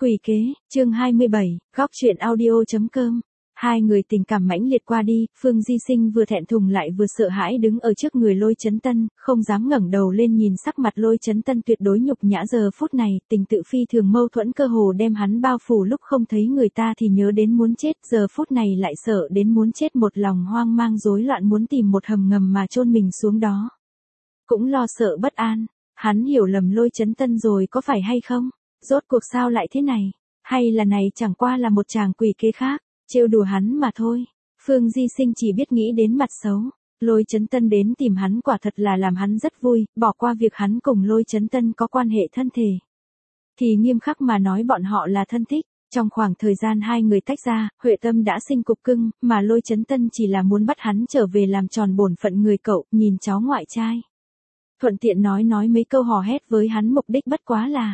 Quỷ kế, chương 27, góc truyện audio.com. Hai người tình cảm mãnh liệt qua đi, Phương Di Sinh vừa thẹn thùng lại vừa sợ hãi đứng ở trước người Lôi Chấn Tân, không dám ngẩng đầu lên nhìn sắc mặt Lôi Chấn Tân tuyệt đối nhục nhã giờ phút này, tình tự phi thường mâu thuẫn cơ hồ đem hắn bao phủ, lúc không thấy người ta thì nhớ đến muốn chết, giờ phút này lại sợ đến muốn chết, một lòng hoang mang rối loạn muốn tìm một hầm ngầm mà chôn mình xuống đó. Cũng lo sợ bất an, hắn hiểu lầm Lôi Chấn Tân rồi có phải hay không? Rốt cuộc sao lại thế này? Hay là này chẳng qua là một chàng quỷ kế khác, trêu đùa hắn mà thôi. Phương Di Sinh chỉ biết nghĩ đến mặt xấu. Lôi Chấn Tân đến tìm hắn quả thật là làm hắn rất vui, bỏ qua việc hắn cùng Lôi Chấn Tân có quan hệ thân thể. Thì nghiêm khắc mà nói bọn họ là thân thích. Trong khoảng thời gian hai người tách ra, Huệ Tâm đã sinh cục cưng, mà Lôi Chấn Tân chỉ là muốn bắt hắn trở về làm tròn bổn phận người cậu, nhìn cháu ngoại trai. Thuận tiện nói mấy câu hò hét với hắn, mục đích bất quá là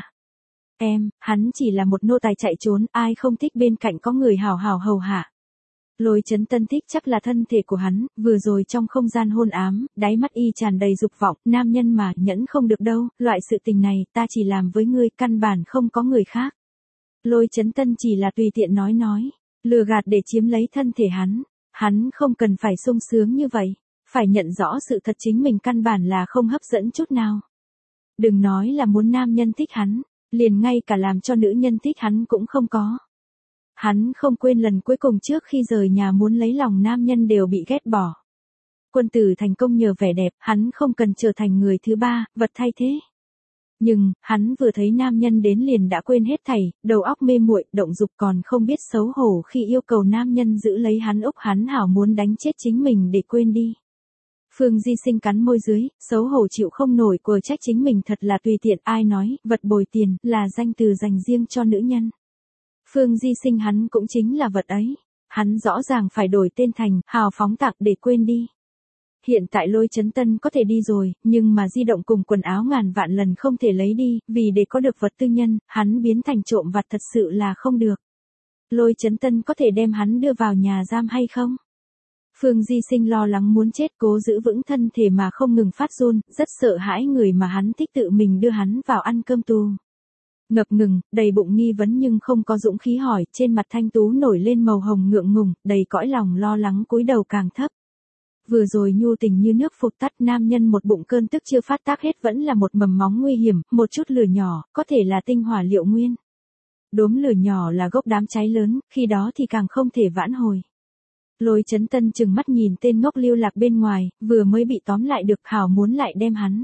hắn chỉ là một nô tài chạy trốn, ai không thích bên cạnh có người hào hào hầu hạ. Lôi Chấn Tân thích chắc là thân thể của hắn, vừa rồi trong không gian hôn ám, đáy mắt y tràn đầy dục vọng, nam nhân mà, nhẫn không được đâu, loại sự tình này, ta chỉ làm với ngươi, căn bản không có người khác. Lôi Chấn Tân chỉ là tùy tiện nói, lừa gạt để chiếm lấy thân thể hắn không cần phải sung sướng như vậy, phải nhận rõ sự thật chính mình căn bản là không hấp dẫn chút nào. Đừng nói là muốn nam nhân thích hắn. Liền ngay cả làm cho nữ nhân thích hắn cũng không có. Hắn không quên lần cuối cùng trước khi rời nhà muốn lấy lòng nam nhân đều bị ghét bỏ. Quân tử thành công nhờ vẻ đẹp, hắn không cần trở thành người thứ ba, vật thay thế. Nhưng, hắn vừa thấy nam nhân đến liền đã quên hết thảy, đầu óc mê muội, động dục còn không biết xấu hổ khi yêu cầu nam nhân giữ lấy hắn, hắn hảo muốn đánh chết chính mình để quên đi. Phương Di Sinh cắn môi dưới, xấu hổ chịu không nổi, quờ trách chính mình thật là tùy tiện, ai nói, vật bồi tiền, là danh từ dành riêng cho nữ nhân. Phương Di Sinh hắn cũng chính là vật ấy, hắn rõ ràng phải đổi tên thành, hào phóng tặng để quên đi. Hiện tại Lôi Chấn Tân có thể đi rồi, nhưng mà di động cùng quần áo ngàn vạn lần không thể lấy đi, vì để có được vật tư nhân, hắn biến thành trộm vặt thật sự là không được. Lôi Chấn Tân có thể đem hắn đưa vào nhà giam hay không? Phương Di Sinh lo lắng muốn chết, cố giữ vững thân thể mà không ngừng phát run, rất sợ hãi người mà hắn thích tự mình đưa hắn vào ăn cơm tù. Ngập ngừng, đầy bụng nghi vấn nhưng không có dũng khí hỏi, trên mặt thanh tú nổi lên màu hồng ngượng ngùng, đầy cõi lòng lo lắng cúi đầu càng thấp. Vừa rồi nhu tình như nước phục tắt, nam nhân một bụng cơn tức chưa phát tác hết vẫn là một mầm móng nguy hiểm, một chút lửa nhỏ, có thể là tinh hỏa liệu nguyên. Đốm lửa nhỏ là gốc đám cháy lớn, khi đó thì càng không thể vãn hồi. Lôi Chấn Tân chừng mắt nhìn tên ngốc lưu lạc bên ngoài, vừa mới bị tóm lại được, hảo muốn lại đem hắn.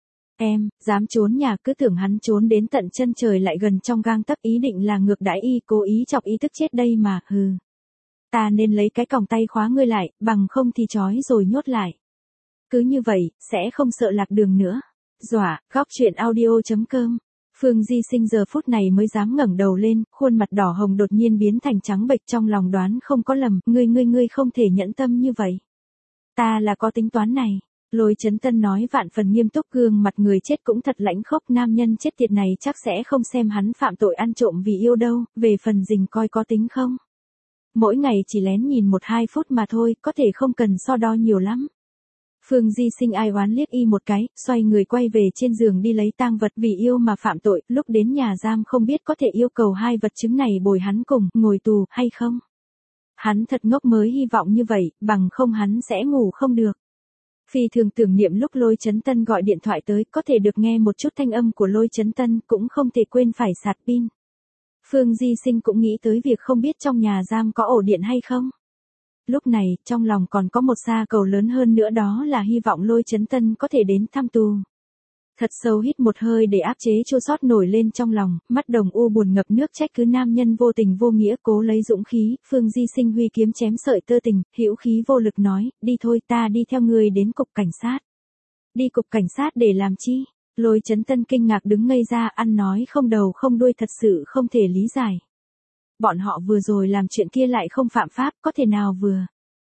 Dám trốn nhà, cứ tưởng hắn trốn đến tận chân trời lại gần trong gang tấc, ý định là ngược đãi y, cố ý chọc ý tức chết đây mà, hừ. Ta nên lấy cái còng tay khóa ngươi lại, bằng không thì trói rồi nhốt lại. Cứ như vậy, sẽ không sợ lạc đường nữa. Dọa, góc truyện audio.com. Phương Di Sinh giờ phút này mới dám ngẩng đầu lên, khuôn mặt đỏ hồng đột nhiên biến thành trắng bệch, trong lòng đoán không có lầm, ngươi không thể nhẫn tâm như vậy. Ta là có tính toán này. Lôi Chấn Tân nói vạn phần nghiêm túc, gương mặt người chết cũng thật lãnh khốc, nam nhân chết tiệt này chắc sẽ không xem hắn phạm tội ăn trộm vì yêu đâu, về phần rình coi có tính không. Mỗi ngày chỉ lén nhìn 1-2 phút mà thôi, có thể không cần so đo nhiều lắm. Phương Di Sinh ai oán liếc y một cái, xoay người quay về trên giường đi lấy tang vật, vì yêu mà phạm tội, lúc đến nhà giam không biết có thể yêu cầu 2 vật chứng này bồi hắn cùng, ngồi tù, hay không. Hắn thật ngốc mới hy vọng như vậy, bằng không hắn sẽ ngủ không được. Phi thường tưởng niệm lúc Lôi Chấn Tân gọi điện thoại tới, có thể được nghe một chút thanh âm của Lôi Chấn Tân, cũng không thể quên phải sạc pin. Phương Di Sinh cũng nghĩ tới việc không biết trong nhà giam có ổ điện hay không. Lúc này, trong lòng còn có một xa cầu lớn hơn nữa, đó là hy vọng Lôi Chấn Tân có thể đến thăm tù. Thật sâu hít một hơi để áp chế chua xót nổi lên trong lòng, mắt đồng u buồn ngập nước trách cứ nam nhân vô tình vô nghĩa, cố lấy dũng khí, Phương Di Sinh huy kiếm chém sợi tơ tình, hữu khí vô lực nói, đi thôi, ta đi theo người đến cục cảnh sát. Đi cục cảnh sát để làm chi? Lôi Chấn Tân kinh ngạc đứng ngây ra, ăn nói không đầu không đuôi, thật sự không thể lý giải. Bọn họ vừa rồi làm chuyện kia lại không phạm pháp, có thể nào vừa.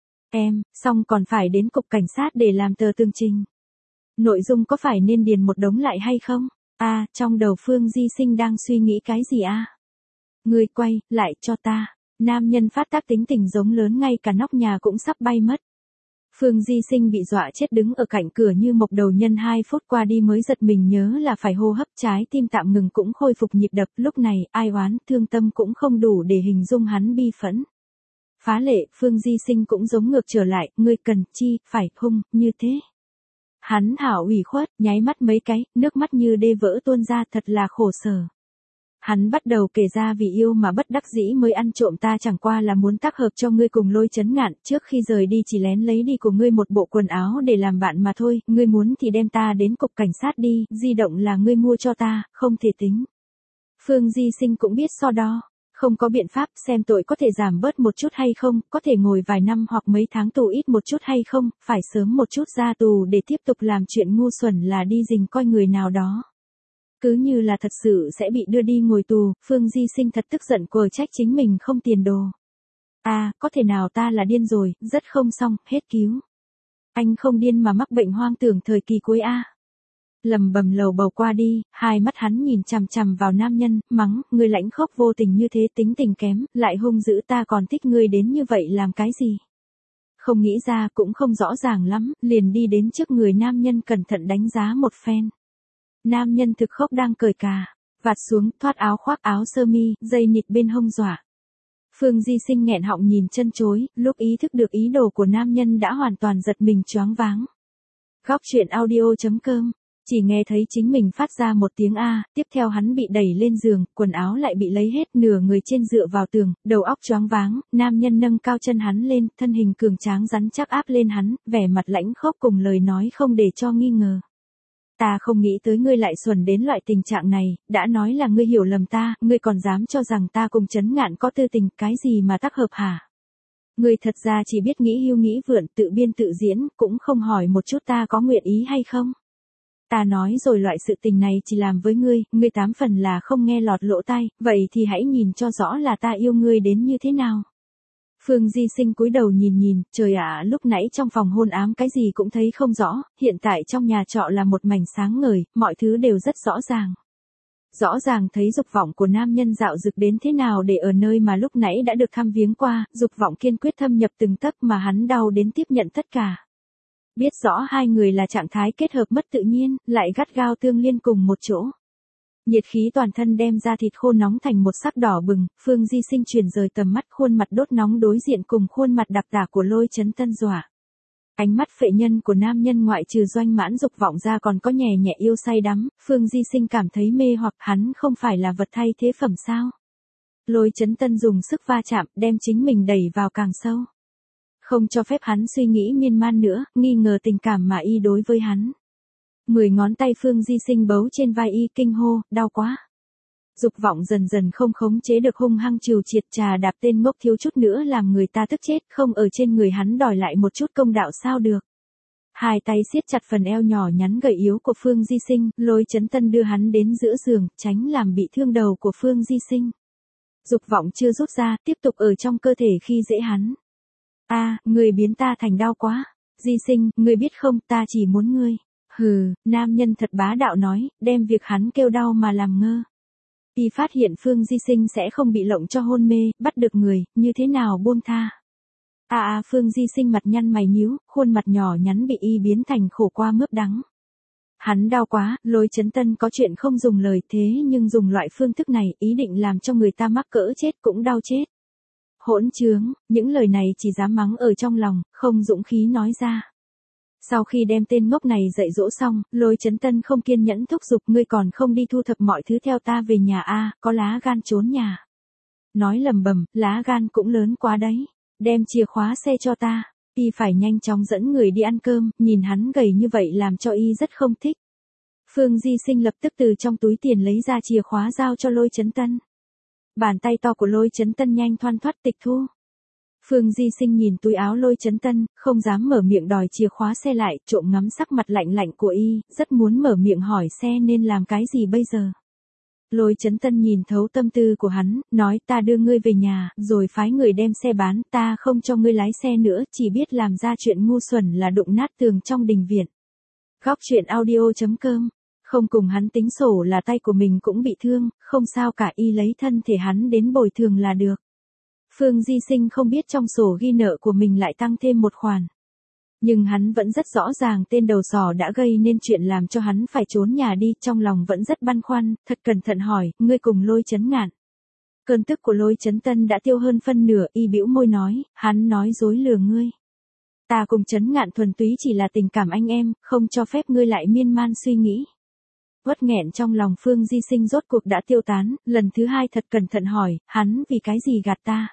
Xong còn phải đến cục cảnh sát để làm tờ tường trình. Nội dung có phải nên điền một đống lại hay không? Trong đầu Phương Di Sinh đang suy nghĩ cái gì Ngươi quay, lại cho ta. Nam nhân phát tác tính tình giống lớn, ngay cả nóc nhà cũng sắp bay mất. Phương Di Sinh bị dọa chết đứng ở cạnh cửa như mộc đầu nhân, 2 phút qua đi mới giật mình nhớ là phải hô hấp, trái tim tạm ngừng cũng khôi phục nhịp đập, lúc này, ai oán, thương tâm cũng không đủ để hình dung hắn bi phẫn. Phá lệ, Phương Di Sinh cũng giống ngược trở lại, ngươi cần chi, phải hung, như thế. Hắn hảo ủy khuất, nháy mắt mấy cái, nước mắt như đê vỡ tuôn ra, thật là khổ sở. Hắn bắt đầu kể ra vì yêu mà bất đắc dĩ mới ăn trộm, ta chẳng qua là muốn tác hợp cho ngươi cùng Lôi Chấn Ngạn, trước khi rời đi chỉ lén lấy đi của ngươi một bộ quần áo để làm bạn mà thôi, ngươi muốn thì đem ta đến cục cảnh sát đi, di động là ngươi mua cho ta, không thể tính. Phương Di Sinh cũng biết so đo, không có biện pháp, xem tội có thể giảm bớt một chút hay không, có thể ngồi vài năm hoặc mấy tháng tù ít một chút hay không, phải sớm một chút ra tù để tiếp tục làm chuyện ngu xuẩn là đi rình coi người nào đó. Cứ như là thật sự sẽ bị đưa đi ngồi tù, Phương Di Sinh thật tức giận quờ trách chính mình không tiền đồ. À, có thể nào ta là điên rồi, rất không xong, hết cứu. Anh không điên mà mắc bệnh hoang tưởng thời kỳ cuối a. Lầm bầm lầu bầu qua đi, hai mắt hắn nhìn chằm chằm vào nam nhân, mắng, ngươi lãnh khốc vô tình như thế, tính tình kém, lại hung dữ, ta còn thích ngươi đến như vậy làm cái gì? Không nghĩ ra cũng không rõ ràng lắm, liền đi đến trước người nam nhân cẩn thận đánh giá một phen. Nam nhân thực khốc đang cởi cà, vạt xuống, thoát áo khoác áo sơ mi, dây nịt bên hông dọa. Phương Di Sinh nghẹn họng nhìn chân chối, lúc ý thức được ý đồ của nam nhân đã hoàn toàn giật mình choáng váng. Góc truyện audio.com, chỉ nghe thấy chính mình phát ra một tiếng A, tiếp theo hắn bị đẩy lên giường, quần áo lại bị lấy hết, nửa người trên dựa vào tường, đầu óc choáng váng, nam nhân nâng cao chân hắn lên, thân hình cường tráng rắn chắc áp lên hắn, vẻ mặt lãnh khốc cùng lời nói không để cho nghi ngờ. Ta không nghĩ tới ngươi lại xuẩn đến loại tình trạng này, đã nói là ngươi hiểu lầm ta, ngươi còn dám cho rằng ta cùng Chấn Ngạn có tư tình, cái gì mà tác hợp hả? Ngươi thật ra chỉ biết nghĩ hưu nghĩ vượn, tự biên tự diễn, cũng không hỏi một chút ta có nguyện ý hay không. Ta nói rồi loại sự tình này chỉ làm với ngươi 8 phần là không nghe lọt lỗ tai, vậy thì hãy nhìn cho rõ là ta yêu ngươi đến như thế nào. Phương Di Sinh cúi đầu nhìn, trời ạ, lúc nãy trong phòng hôn ám cái gì cũng thấy không rõ, hiện tại trong nhà trọ là một mảnh sáng ngời, mọi thứ đều rất rõ ràng. Rõ ràng thấy dục vọng của nam nhân dạo dực đến thế nào để ở nơi mà lúc nãy đã được thăm viếng qua, dục vọng kiên quyết thâm nhập từng tấc mà hắn đau đến tiếp nhận tất cả. Biết rõ hai người là trạng thái kết hợp mất tự nhiên, lại gắt gao tương liên cùng một chỗ. Nhiệt khí toàn thân đem ra thịt khô nóng thành một sắc đỏ bừng, Phương Di Sinh chuyển rời tầm mắt, khuôn mặt đốt nóng đối diện cùng khuôn mặt đặc tả của Lôi Chấn Tân dọa. Ánh mắt phệ nhân của nam nhân ngoại trừ doanh mãn dục vọng ra còn có nhẹ nhẹ yêu say đắm, Phương Di Sinh cảm thấy mê hoặc hắn không phải là vật thay thế phẩm sao. Lôi Chấn Tân dùng sức va chạm, đem chính mình đẩy vào càng sâu. Không cho phép hắn suy nghĩ miên man nữa, nghi ngờ tình cảm mà y đối với hắn. 10 ngón tay Phương Di Sinh bấu trên vai y, kinh hô, đau quá. Dục vọng dần dần không khống chế được, hung hăng trừu triệt trà đạp tên ngốc thiếu chút nữa làm người ta tức chết, không ở trên người hắn đòi lại một chút công đạo sao được. Hai tay siết chặt phần eo nhỏ nhắn gầy yếu của Phương Di Sinh, Lôi Chấn Tân đưa hắn đến giữa giường, tránh làm bị thương đầu của Phương Di Sinh. Dục vọng chưa rút ra, tiếp tục ở trong cơ thể khi dễ hắn. A, người biến ta thành đau quá. Di Sinh, ngươi biết không, ta chỉ muốn ngươi. Hừ, nam nhân thật bá đạo nói, đem việc hắn kêu đau mà làm ngơ. Y phát hiện Phương Di Sinh sẽ không bị lộng cho hôn mê, bắt được người, như thế nào buông tha. Phương Di Sinh mặt nhăn mày nhíu, khuôn mặt nhỏ nhắn bị y biến thành khổ qua mướp đắng. Hắn đau quá, Lôi Chấn Tân có chuyện không dùng lời, thế nhưng dùng loại phương thức này, ý định làm cho người ta mắc cỡ chết cũng đau chết. Hỗn trướng, những lời này chỉ dám mắng ở trong lòng, không dũng khí nói ra. Sau khi đem tên ngốc này dạy dỗ xong, Lôi Chấn Tân không kiên nhẫn thúc giục, ngươi còn không đi thu thập mọi thứ theo ta về nhà a, có lá gan trốn nhà. Nói lầm bầm, lá gan cũng lớn quá đấy, đem chìa khóa xe cho ta. Y phải nhanh chóng dẫn người đi ăn cơm, nhìn hắn gầy như vậy làm cho y rất không thích. Phương Di Sinh lập tức từ trong túi tiền lấy ra chìa khóa giao cho Lôi Chấn Tân. Bàn tay to của Lôi Chấn Tân nhanh thoăn thoắt tịch thu. Phương Di Sinh nhìn túi áo Lôi Chấn Tân, không dám mở miệng đòi chìa khóa xe lại, trộm ngắm sắc mặt lạnh lạnh của y, rất muốn mở miệng hỏi xe nên làm cái gì bây giờ. Lôi Chấn Tân nhìn thấu tâm tư của hắn, nói ta đưa ngươi về nhà, rồi phái người đem xe bán, ta không cho ngươi lái xe nữa, chỉ biết làm ra chuyện ngu xuẩn là đụng nát tường trong đình viện. Góc truyện audio.com, không cùng hắn tính sổ là tay của mình cũng bị thương, không sao cả, y lấy thân thể hắn đến bồi thường là được. Phương Di Sinh không biết trong sổ ghi nợ của mình lại tăng thêm một khoản. Nhưng hắn vẫn rất rõ ràng tên đầu sỏ đã gây nên chuyện làm cho hắn phải trốn nhà đi, trong lòng vẫn rất băn khoăn, thật cẩn thận hỏi, ngươi cùng Lôi Chấn Ngạn. Cơn tức của Lôi Chấn Tân đã tiêu hơn phân nửa, y bĩu môi nói, hắn nói dối lừa ngươi. Ta cùng Chấn Ngạn thuần túy chỉ là tình cảm anh em, không cho phép ngươi lại miên man suy nghĩ. Uất nghẹn trong lòng Phương Di Sinh rốt cuộc đã tiêu tán, lần thứ hai thật cẩn thận hỏi, hắn vì cái gì gạt ta?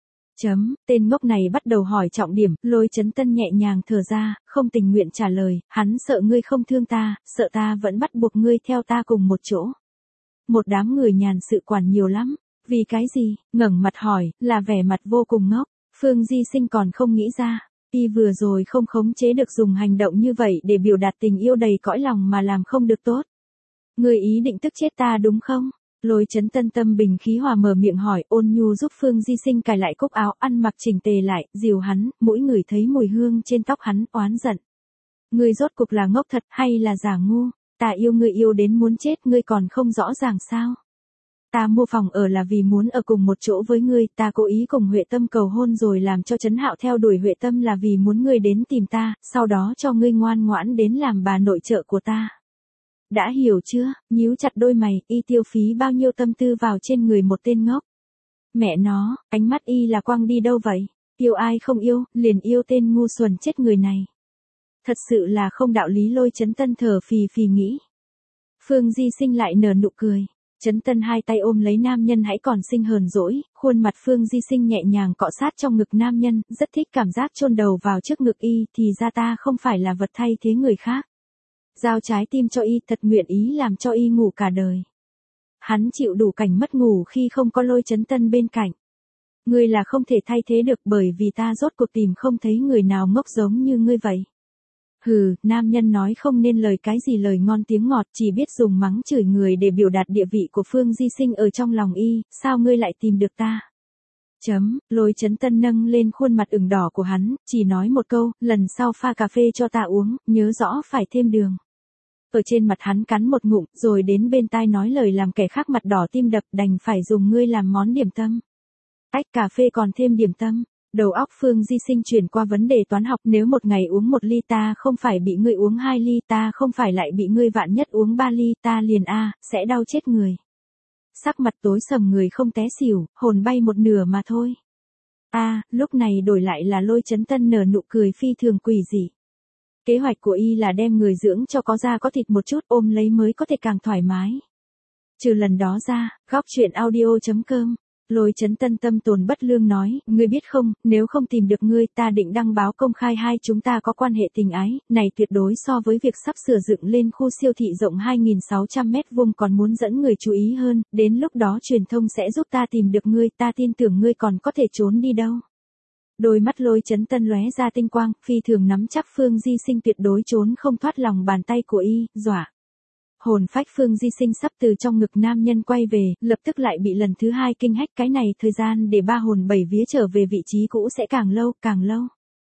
Tên ngốc này bắt đầu hỏi trọng điểm, Lôi Chấn Tân nhẹ nhàng thở ra, không tình nguyện trả lời, hắn sợ ngươi không thương ta, sợ ta vẫn bắt buộc ngươi theo ta cùng một chỗ. Một đám người nhàn sự quản nhiều lắm, vì cái gì, ngẩng mặt hỏi, là vẻ mặt vô cùng ngốc, Phương Di Sinh còn không nghĩ ra, y vừa rồi không khống chế được dùng hành động như vậy để biểu đạt tình yêu đầy cõi lòng mà làm không được tốt. Ngươi ý định tức chết ta đúng không? Lôi Chấn Tân tâm bình khí hòa mở miệng hỏi, ôn nhu giúp Phương Di Sinh cài lại cúc áo, ăn mặc chỉnh tề lại, dìu hắn, mỗi người thấy mùi hương trên tóc hắn, oán giận. Ngươi rốt cục là ngốc thật hay là giả ngu? Ta yêu ngươi yêu đến muốn chết, ngươi còn không rõ ràng sao? Ta mua phòng ở là vì muốn ở cùng một chỗ với ngươi, ta cố ý cùng Huệ Tâm cầu hôn rồi làm cho Trấn Hạo theo đuổi Huệ Tâm là vì muốn ngươi đến tìm ta, sau đó cho ngươi ngoan ngoãn đến làm bà nội trợ của ta. Đã hiểu chưa, nhíu chặt đôi mày, y tiêu phí bao nhiêu tâm tư vào trên người một tên ngốc. Mẹ nó, ánh mắt y là quăng đi đâu vậy? Yêu ai không yêu, liền yêu tên ngu xuẩn chết người này. Thật sự là không đạo lý. Lôi Chấn Tân thở phì phì nghĩ. Phương Di Sinh lại nở nụ cười. Chấn Tân hai tay ôm lấy nam nhân hãy còn sinh hờn dỗi, khuôn mặt Phương Di Sinh nhẹ nhàng cọ sát trong ngực nam nhân, rất thích cảm giác chôn đầu vào trước ngực y, thì ra ta không phải là vật thay thế người khác. Giao trái tim cho y, thật nguyện ý làm cho y ngủ cả đời. Hắn chịu đủ cảnh mất ngủ khi không có Lôi Chấn Tân bên cạnh. Ngươi là không thể thay thế được bởi vì ta rốt cuộc tìm không thấy người nào ngốc giống như ngươi vậy. Hừ, nam nhân nói không nên lời cái gì lời ngon tiếng ngọt, chỉ biết dùng mắng chửi người để biểu đạt địa vị của Phương Di Sinh ở trong lòng y, sao ngươi lại tìm được ta? Lôi Chấn Tân nâng lên khuôn mặt ửng đỏ của hắn, chỉ nói một câu, lần sau pha cà phê cho ta uống, nhớ rõ phải thêm đường. Ở trên mặt hắn cắn một ngụm, rồi đến bên tai nói lời làm kẻ khác mặt đỏ tim đập, đành phải dùng ngươi làm món điểm tâm. Ách, cà phê còn thêm điểm tâm. Đầu óc Phương Di Sinh chuyển qua vấn đề toán học, nếu một ngày uống 1 ly ta không phải bị ngươi uống 2 ly, ta không phải lại bị ngươi vạn nhất uống 3 ly, ta liền sẽ đau chết người. Sắc mặt tối sầm người không té xỉu, hồn bay một nửa mà thôi. Lúc này đổi lại là Lôi Chấn Tân nở nụ cười phi thường quỷ dị. Kế hoạch của y là đem người dưỡng cho có da có thịt một chút, ôm lấy mới có thể càng thoải mái. Trừ lần đó ra, góc chuyện audio.com. Lôi Chấn Tân tâm tồn bất lương nói, ngươi biết không, nếu không tìm được ngươi ta định đăng báo công khai hai chúng ta có quan hệ tình ái, này tuyệt đối so với việc sắp sửa dựng lên khu siêu thị rộng 2.600 mét vuông còn muốn dẫn người chú ý hơn, đến lúc đó truyền thông sẽ giúp ta tìm được ngươi, ta tin tưởng ngươi còn có thể trốn đi đâu. Đôi mắt Lôi Chấn Tân lóe ra tinh quang, phi thường nắm chắc Phương Di Sinh tuyệt đối trốn không thoát lòng bàn tay của y, dọa. Hồn phách Phương Di Sinh sắp từ trong ngực nam nhân quay về, lập tức lại bị lần thứ hai kinh hách, cái này thời gian để ba hồn bảy vía trở về vị trí cũ sẽ càng lâu, càng lâu.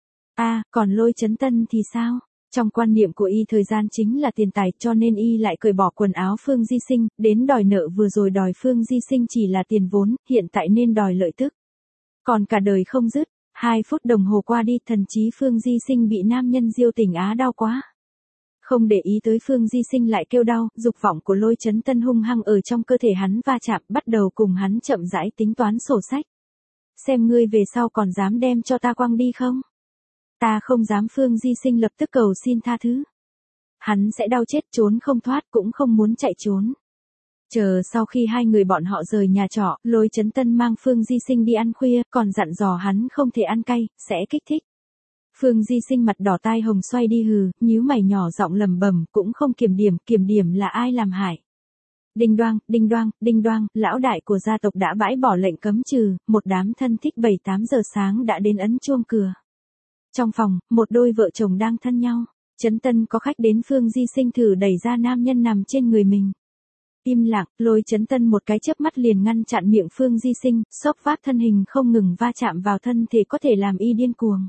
Còn Lôi Chấn Tân thì sao? Trong quan niệm của y thời gian chính là tiền tài, cho nên y lại cởi bỏ quần áo Phương Di Sinh, đến đòi nợ vừa rồi đòi Phương Di Sinh chỉ là tiền vốn, hiện tại nên đòi lợi tức. Còn cả đời không dứt, 2 phút đồng hồ qua đi, thần trí Phương Di Sinh bị nam nhân diêu tỉnh đau quá. Không để ý tới Phương Di Sinh lại kêu đau, dục vọng của Lôi Chấn Tân hung hăng ở trong cơ thể hắn va chạm, bắt đầu cùng hắn chậm rãi tính toán sổ sách. Xem ngươi về sau còn dám đem cho ta quăng đi không? Ta không dám. Phương Di Sinh lập tức cầu xin tha thứ. Hắn sẽ đau chết, trốn không thoát, cũng không muốn chạy trốn. Chờ sau khi hai người bọn họ rời nhà trọ, Lôi Chấn Tân mang Phương Di Sinh đi ăn khuya, còn dặn dò hắn không thể ăn cay, sẽ kích thích. Phương Di Sinh mặt đỏ tai hồng xoay đi nhíu mày nhỏ giọng lẩm bẩm, cũng không kiểm điểm là ai làm hại. Đinh đoang, đinh đoang, đinh đoang, lão đại của gia tộc đã bãi bỏ lệnh cấm trừ, một đám thân thích 7-8 giờ sáng đã đến ấn chuông cửa. Trong phòng, một đôi vợ chồng đang thân nhau, Chấn Tân có khách đến. Phương Di Sinh thử đẩy ra nam nhân nằm trên người mình. Im lặng, Lôi Chấn Tân một cái chớp mắt liền ngăn chặn miệng Phương Di Sinh, xốc vác thân hình không ngừng va chạm vào thân thể có thể làm y điên cuồng.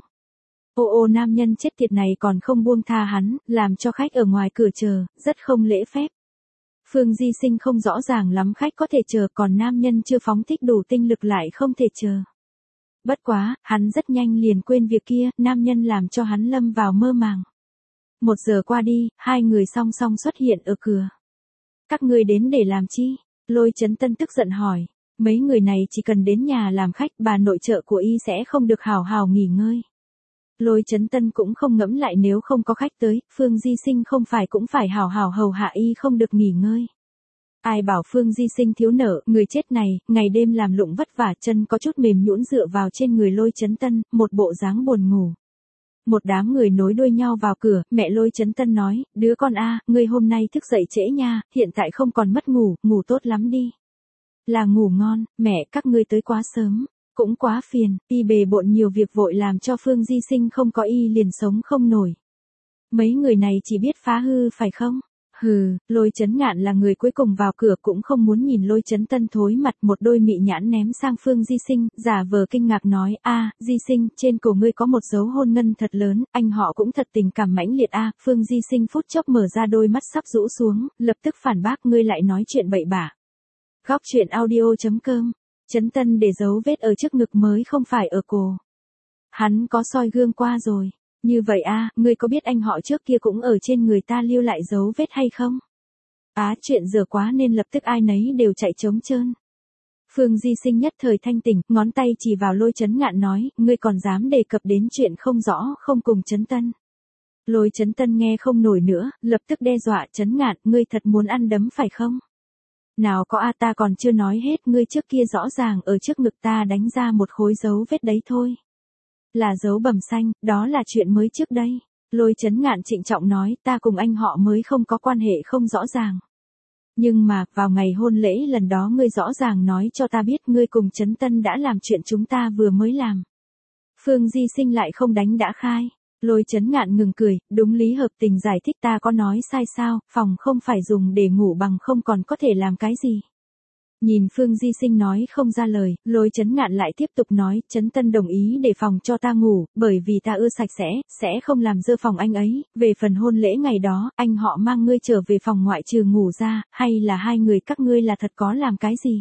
Nam nhân chết tiệt này còn không buông tha hắn, làm cho khách ở ngoài cửa chờ, rất không lễ phép. Phương Di Sinh không rõ ràng lắm khách có thể chờ, còn nam nhân chưa phóng thích đủ tinh lực lại không thể chờ. Bất quá, hắn rất nhanh liền quên việc kia, nam nhân làm cho hắn lâm vào mơ màng. 1 giờ qua đi, hai người song song xuất hiện ở cửa. Các ngươi đến để làm chi? Lôi Chấn Tân tức giận hỏi. Mấy người này chỉ cần đến nhà làm khách, bà nội trợ của y sẽ không được hào hào nghỉ ngơi. Lôi Chấn Tân cũng không ngẫm lại nếu không có khách tới, Phương Di Sinh không phải cũng phải hào hào hầu hạ y không được nghỉ ngơi. Ai bảo Phương Di Sinh thiếu nợ, người chết này, ngày đêm làm lụng vất vả, chân có chút mềm nhũn dựa vào trên người Lôi Chấn Tân, một bộ dáng buồn ngủ. Một đám người nối đuôi nhau vào cửa, mẹ Lôi Chấn Tân nói, đứa con a, ngươi hôm nay thức dậy trễ nha, hiện tại không còn mất ngủ, ngủ tốt lắm đi. Là ngủ ngon, mẹ các ngươi tới quá sớm, cũng quá phiền, y bề bộn nhiều việc vội làm cho Phương Di Sinh không có y liền sống không nổi. Mấy người này chỉ biết phá hư phải không? Hừ, Lôi Chấn Ngạn là người cuối cùng vào cửa cũng không muốn nhìn Lôi Chấn Tân thối mặt, một đôi mị nhãn ném sang Phương Di Sinh, giả vờ kinh ngạc nói, a, Di Sinh, trên cổ ngươi có một dấu hôn ngân thật lớn, anh họ cũng thật tình cảm mãnh liệt a. Phương Di Sinh phút chốc mở ra đôi mắt sắp rũ xuống, lập tức phản bác, ngươi lại nói chuyện bậy bạ. Góc truyện audio.com, Chấn Tân để dấu vết ở trước ngực mới không phải ở cổ. Hắn có soi gương qua rồi. Như vậy a, ngươi có biết anh họ trước kia cũng ở trên người ta lưu lại dấu vết hay không? Chuyện giờ quá nên lập tức ai nấy đều chạy trống trơn. Phương Di Sinh nhất thời thanh tỉnh, ngón tay chỉ vào Lôi Chấn Ngạn nói, ngươi còn dám đề cập đến chuyện không rõ, không cùng Chấn Tân. Lôi Chấn Tân nghe không nổi nữa, lập tức đe dọa, Chấn Ngạn, ngươi thật muốn ăn đấm phải không? Nào có ta còn chưa nói hết, ngươi trước kia rõ ràng ở trước ngực ta đánh ra một khối dấu vết đấy thôi. Là dấu bầm xanh, đó là chuyện mới trước đây. Lôi Chấn Ngạn trịnh trọng nói, ta cùng anh họ mới không có quan hệ không rõ ràng. Nhưng mà, vào ngày hôn lễ lần đó ngươi rõ ràng nói cho ta biết ngươi cùng Chấn Tân đã làm chuyện chúng ta vừa mới làm. Phương Di Sinh lại không đánh đã khai. Lôi Chấn Ngạn ngừng cười, đúng lý hợp tình giải thích, ta có nói sai sao, phòng không phải dùng để ngủ bằng không còn có thể làm cái gì. Nhìn Phương Di Sinh nói không ra lời, Lôi Chấn Ngạn lại tiếp tục nói, Chấn Tân đồng ý để phòng cho ta ngủ, bởi vì ta ưa sạch sẽ không làm dơ phòng anh ấy, về phần hôn lễ ngày đó, anh họ mang ngươi trở về phòng ngoại trừ ngủ ra, hay là hai người các ngươi là thật có làm cái gì?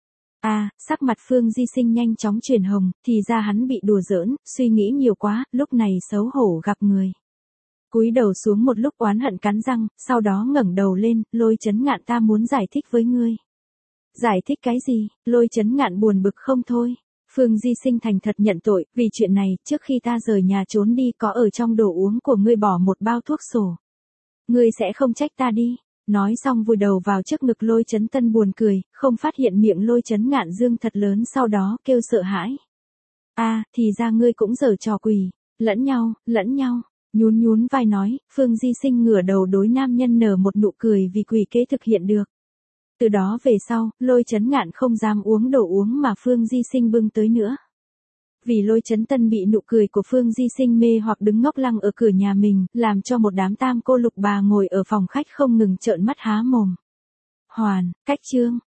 Sắc mặt Phương Di Sinh nhanh chóng chuyển hồng, thì ra hắn bị đùa giỡn, suy nghĩ nhiều quá, lúc này xấu hổ gặp người. Cúi đầu xuống một lúc oán hận cắn răng, sau đó ngẩng đầu lên, Lôi Chấn Ngạn, ta muốn giải thích với ngươi. Giải thích cái gì? Lôi Chấn Ngạn buồn bực không thôi. Phương Di Sinh thành thật nhận tội, vì chuyện này, trước khi ta rời nhà trốn đi có ở trong đồ uống của ngươi bỏ một bao thuốc sổ. Ngươi sẽ không trách ta đi. Nói xong vùi đầu vào trước ngực Lôi Chấn Tân buồn cười, không phát hiện miệng Lôi Chấn Ngạn dương thật lớn sau đó kêu sợ hãi. Thì ra ngươi cũng giở trò quỷ. Lẫn nhau. Nhún vai nói, Phương Di Sinh ngửa đầu đối nam nhân nở một nụ cười vì quỷ kế thực hiện được. Từ đó về sau, Lôi Chấn Ngạn không dám uống đồ uống mà Phương Di Sinh bưng tới nữa. Vì Lôi Chấn Tân bị nụ cười của Phương Di Sinh mê hoặc đứng ngốc lăng ở cửa nhà mình, làm cho một đám tam cô lục bà ngồi ở phòng khách không ngừng trợn mắt há mồm. Hoàn, cách chương.